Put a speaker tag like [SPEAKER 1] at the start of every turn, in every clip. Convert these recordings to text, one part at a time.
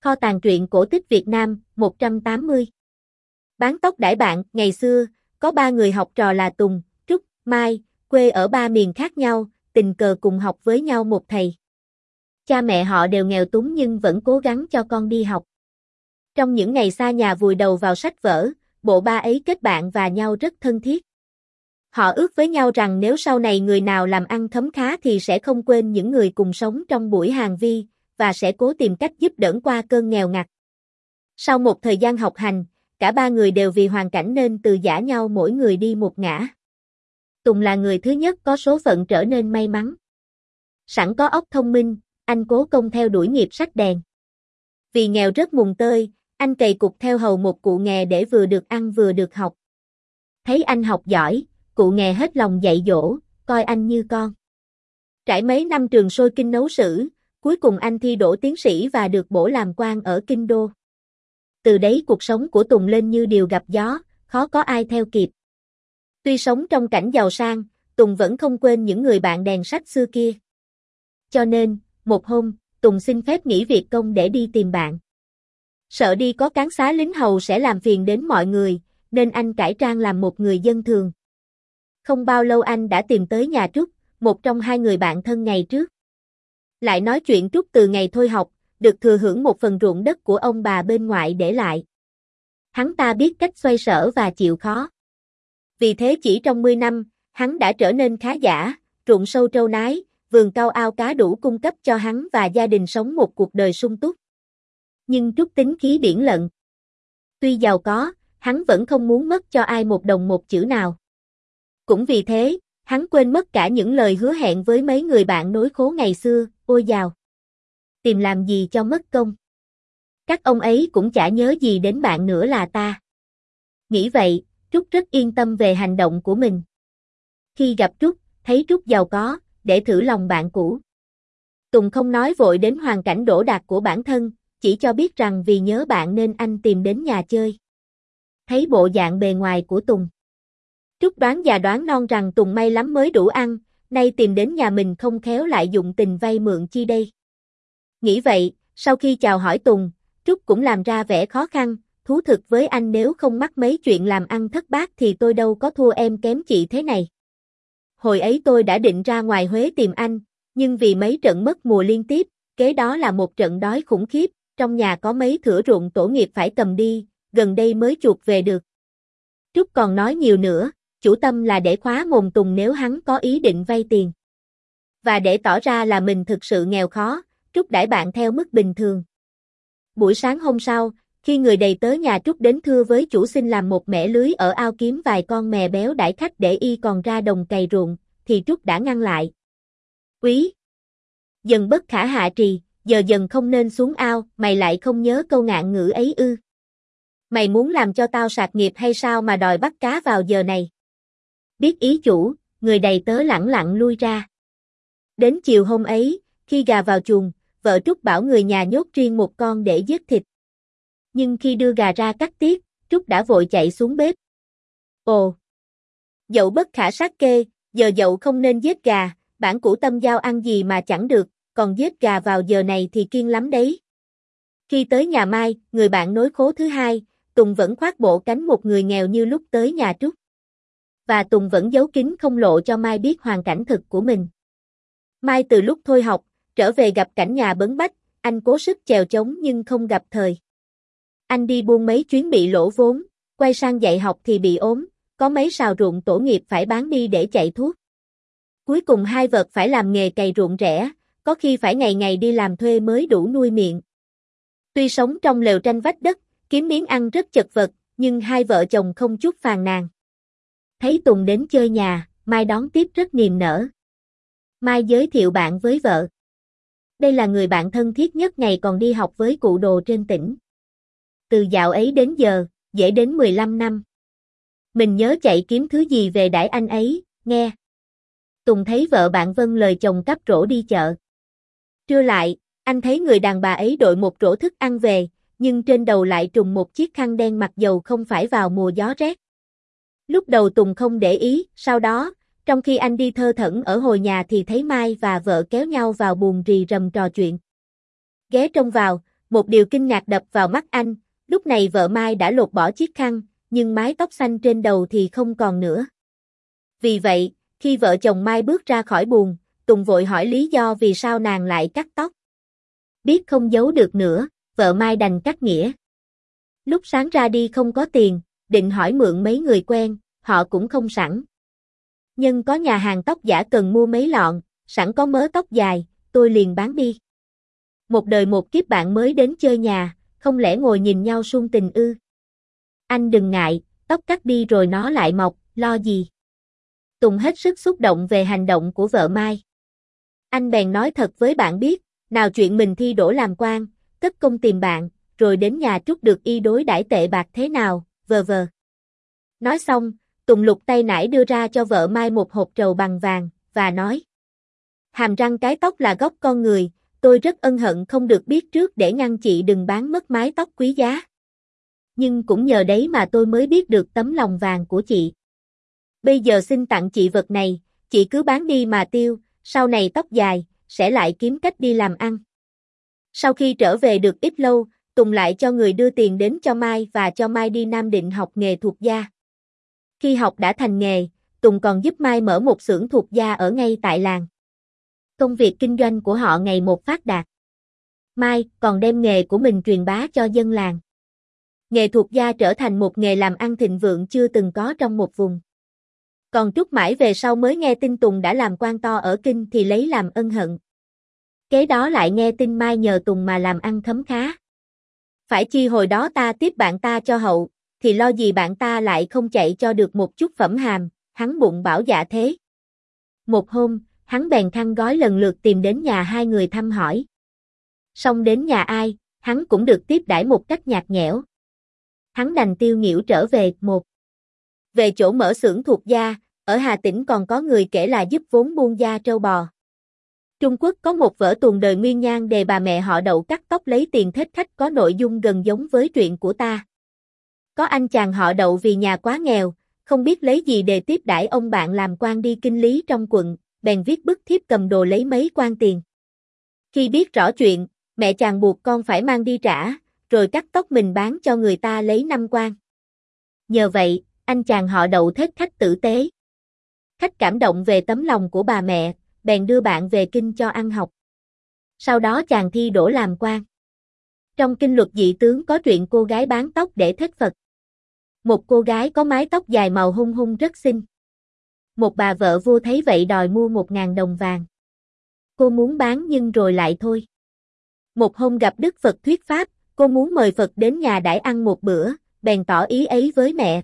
[SPEAKER 1] Kho tàng truyện cổ tích Việt Nam, 180. Bán tóc đãi bạn, ngày xưa, có 3 người học trò là Tùng, Trúc, Mai, quê ở 3 miền khác nhau, tình cờ cùng học với nhau một thầy. Cha mẹ họ đều nghèo túng nhưng vẫn cố gắng cho con đi học. Trong những ngày xa nhà vùi đầu vào sách vở, bộ ba ấy kết bạn và nhau rất thân thiết. Họ ước với nhau rằng nếu sau này người nào làm ăn khấm khá thì sẽ không quên những người cùng sống trong buổi hàng vi, và sẽ cố tìm cách giúp đỡ qua cơn nghèo ngặt. Sau một thời gian học hành, cả 3 người đều vì hoàn cảnh nên từ giã nhau mỗi người đi một ngả. Tùng là người thứ nhất có số phận trở nên may mắn. Sẵn có óc thông minh, anh cố công theo đuổi nghiệp sách đèn. Vì nghèo rất mùng tơi, anh cày cụt theo hầu một cụ nghè để vừa được ăn vừa được học. Thấy anh học giỏi, cụ nghè hết lòng dạy dỗ, coi anh như con. Trải mấy năm trường sôi kinh nấu sử, cuối cùng anh thi đỗ tiến sĩ và được bổ làm quan ở Kinh Đô. Từ đấy cuộc sống của Tùng lên như diều gặp gió, khó có ai theo kịp. Tuy sống trong cảnh giàu sang, Tùng vẫn không quên những người bạn đèn sách xưa kia. Cho nên, một hôm, Tùng xin phép nghỉ việc công để đi tìm bạn. Sợ đi có cán xá lính hầu sẽ làm phiền đến mọi người, nên anh cải trang làm một người dân thường. Không bao lâu anh đã tìm tới nhà Trúc, một trong 2 người bạn thân ngày trước. Lại nói chuyện Trúc từ ngày thôi học, được thừa hưởng một phần ruộng đất của ông bà bên ngoại để lại. Hắn ta biết cách xoay sở và chịu khó. Vì thế chỉ trong 10 năm, hắn đã trở nên khá giả, ruộng sâu trâu nái, vườn cao ao cá đủ cung cấp cho hắn và gia đình sống một cuộc đời sung túc. Nhưng Trúc tính khí biển lận. Tuy giàu có, hắn vẫn không muốn mất cho ai một đồng một chữ nào. Cũng vì thế, hắn quên mất cả những lời hứa hẹn với mấy người bạn nối khố ngày xưa, ôi dào. Tìm làm gì cho mất công. Các ông ấy cũng chả nhớ gì đến bạn nữa là ta. Nghĩ vậy, Trúc rất yên tâm về hành động của mình. Khi gặp Trúc, thấy Trúc giàu có, để thử lòng bạn cũ. Tùng không nói vội đến hoàn cảnh đổ đạc của bản thân, chỉ cho biết rằng vì nhớ bạn nên anh tìm đến nhà chơi. Thấy bộ dạng bề ngoài của Tùng, Trúc đoán già đoán non rằng Tùng may lắm mới đủ ăn, nay tìm đến nhà mình không khéo lại dụng tình vay mượn chi đây. Nghĩ vậy, sau khi chào hỏi Tùng, Trúc cũng làm ra vẻ khó khăn, thú thực với anh nếu không mắc mấy chuyện làm ăn thất bát thì tôi đâu có thua em kém chị thế này. Hồi ấy tôi đã định ra ngoài Huế tìm anh, nhưng vì mấy trận mất mùa liên tiếp, kế đó là một trận đói khủng khiếp, trong nhà có mấy thửa ruộng tổ nghiệp phải cầm đi, gần đây mới chuộc về được. Trúc còn nói nhiều nữa, chủ tâm là để khóa mồm Tùng nếu hắn có ý định vay tiền. Và để tỏ ra là mình thực sự nghèo khó, Trúc đãi bạn theo mức bình thường. Buổi sáng hôm sau, khi người đầy tớ nhà Trúc đến thưa với chủ xin làm một mẻ lưới ở ao kiếm vài con mè béo đãi khách để y còn ra đồng cày ruộng, thì Trúc đã ngăn lại. Úy! Dần bất khả hạ trì, giờ dần không nên xuống ao, mày lại không nhớ câu ngạn ngữ ấy ư? Mày muốn làm cho tao sạt nghiệp hay sao mà đòi bắt cá vào giờ này? Biết ý chủ, người đầy tớ lẳng lặng lui ra. Đến chiều hôm ấy, khi gà vào chuồng, vợ Trúc bảo người nhà nhốt riêng một con để giết thịt. Nhưng khi đưa gà ra cắt tiết, Trúc đã vội chạy xuống bếp. Ồ! Dậu bất khả sát kê, giờ dậu không nên giết gà, bản củ tâm giao ăn gì mà chẳng được, còn giết gà vào giờ này thì kiêng lắm đấy. Khi tới nhà Mai, người bạn nối khố thứ 2, Tùng vẫn khoác bộ cánh một người nghèo như lúc tới nhà Trúc. Và Tùng vẫn giấu kín không lộ cho Mai biết hoàn cảnh thực của mình. Mai từ lúc thôi học, trở về gặp cảnh nhà bấn bách, anh cố sức chèo chống nhưng không gặp thời. Anh đi buôn mấy chuyến bị lỗ vốn, quay sang dạy học thì bị ốm, có mấy sào ruộng tổ nghiệp phải bán đi để chạy thuốc. Cuối cùng 2 vợ phải làm nghề cày ruộng rẻ, có khi phải ngày ngày đi làm thuê mới đủ nuôi miệng. Tuy sống trong lều tranh vách đất, kiếm miếng ăn rất chật vật, nhưng 2 vợ chồng không chút phàn nàn. Thấy Tùng đến chơi nhà, Mai đón tiếp rất niềm nở. Mai giới thiệu bạn với vợ. Đây là người bạn thân thiết nhất ngày còn đi học với cụ Đồ trên tỉnh. Từ dạo ấy đến giờ, dễ đến 15 năm. Mình nhớ chạy kiếm thứ gì về đãi anh ấy, nghe. Tùng thấy vợ bạn vâng lời chồng cắp rổ đi chợ. Trưa lại, anh thấy người đàn bà ấy đội một rổ thức ăn về, nhưng trên đầu lại trùm một chiếc khăn đen mặc dầu không phải vào mùa gió rét. Lúc đầu Tùng không để ý, sau đó, trong khi anh đi thơ thẩn ở hồi nhà thì thấy Mai và vợ kéo nhau vào buồng rì rầm trò chuyện. Ghé trông vào, Một điều kinh ngạc đập vào mắt anh, lúc này vợ Mai đã lột bỏ chiếc khăn, nhưng mái tóc xanh trên đầu thì không còn nữa. Vì vậy, khi vợ chồng Mai bước ra khỏi buồng, Tùng vội hỏi lý do vì sao nàng lại cắt tóc. Biết không giấu được nữa, vợ Mai đành cắt nghĩa. Lúc sáng ra đi không có tiền, định hỏi mượn mấy người quen, họ cũng không sẵn. Nhưng có nhà hàng tóc giả cần mua mấy lọn, sẵn có mớ tóc dài, tôi liền bán đi. Một đời một kiếp bạn mới đến chơi nhà, không lẽ ngồi nhìn nhau suông tình ư? Anh đừng ngại, tóc cắt đi rồi nó lại mọc, lo gì? Tùng hết sức xúc động về hành động của vợ Mai. Anh bèn nói thật với bạn biết, nào chuyện mình thi đỗ làm quan, cất công tìm bạn, rồi đến nhà trút được y đối đãi tệ bạc thế nào, vờ vờ. Nói xong, Tùng lục tay nải đưa ra cho vợ Mai một hộp trầu bằng vàng, và nói. Hàm răng cái tóc là gốc con người, tôi rất ân hận không được biết trước để ngăn chị đừng bán mất mái tóc quý giá. Nhưng cũng nhờ đấy mà tôi mới biết được tấm lòng vàng của chị. Bây giờ xin tặng chị vật này, chị cứ bán đi mà tiêu, sau này tóc dài, sẽ lại kiếm cách đi làm ăn. Sau khi trở về được ít lâu, Tùng lại cho người đưa tiền đến cho Mai và cho Mai đi Nam Định học nghề thuộc da. Khi học đã thành nghề, Tùng còn giúp Mai mở một xưởng thuộc da ở ngay tại làng. Công việc kinh doanh của họ ngày một phát đạt. Mai còn đem nghề của mình truyền bá cho dân làng. Nghề thuộc da trở thành một nghề làm ăn thịnh vượng chưa từng có trong một vùng. Còn Trúc mãi về sau mới nghe tin Tùng đã làm quan to ở Kinh thì lấy làm ân hận. Kế đó lại nghe tin Mai nhờ Tùng mà làm ăn khấm khá. Phải chi hồi đó ta tiếp bạn ta cho hậu, thì lo gì bạn ta lại không chạy cho được một chút phẩm hàm, hắn bụng bảo dạ thế. Một hôm, hắn bèn khăn gói lần lượt tìm đến nhà hai người thăm hỏi. Xong đến nhà ai, hắn cũng được tiếp đãi một cách nhạt nhẽo. Hắn đành tiêu nghỉu trở về một. Về chỗ mở xưởng thuộc da, ở Hà Tĩnh còn có người kể là giúp vốn buôn da trâu bò. Trung Quốc có một vở tuồng đời Nguyên Nhan đề bà mẹ họ Đậu cắt tóc lấy tiền thích khách có nội dung gần giống với truyện của ta. Có anh chàng họ Đậu vì nhà quá nghèo, không biết lấy gì để tiếp đãi ông bạn làm quan đi kinh lý trong quận, bèn viết bức thiếp cầm đồ lấy mấy quan tiền. Khi biết rõ chuyện, mẹ chàng buộc con phải mang đi trả, rồi cắt tóc mình bán cho người ta lấy 5 quan. Nhờ vậy, anh chàng họ Đậu thích khách tử tế. Khách cảm động về tấm lòng của bà mẹ, bèn đưa bạn về kinh cho ăn học. Sau đó chàng thi đỗ làm quan. Trong kinh luật dị tướng có chuyện cô gái bán tóc để thết Phật. Một cô gái có mái tóc dài màu hung hung rất xinh. Một bà vợ vua thấy vậy đòi mua 1.000 đồng vàng. Cô muốn bán nhưng rồi lại thôi. Một hôm gặp Đức Phật thuyết pháp, cô muốn mời Phật đến nhà đãi ăn một bữa, bèn tỏ ý ấy với mẹ.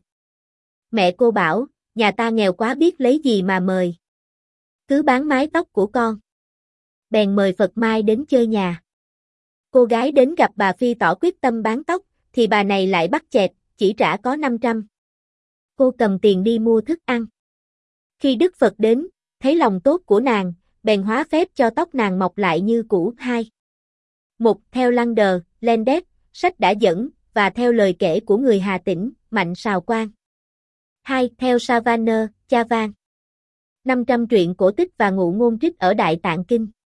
[SPEAKER 1] Mẹ cô bảo, nhà ta nghèo quá biết lấy gì mà mời. Cứ bán mái tóc của con. Bèn mời Phật Mai đến chơi nhà. Cô gái đến gặp bà Phi tỏ quyết tâm bán tóc, thì bà này lại bắt chẹt, chỉ trả có 500. Cô cầm tiền đi mua thức ăn. Khi Đức Phật đến, thấy lòng tốt của nàng, bèn hóa phép cho tóc nàng mọc lại như cũ. 2. Một theo Lander, Landet, sách đã dẫn, và theo lời kể của người Hà Tĩnh, Mạnh Sào Quang. 2. Theo Savannah, Cha Vang. 500 truyện cổ tích và ngụ ngôn trích ở Đại Tạng Kinh.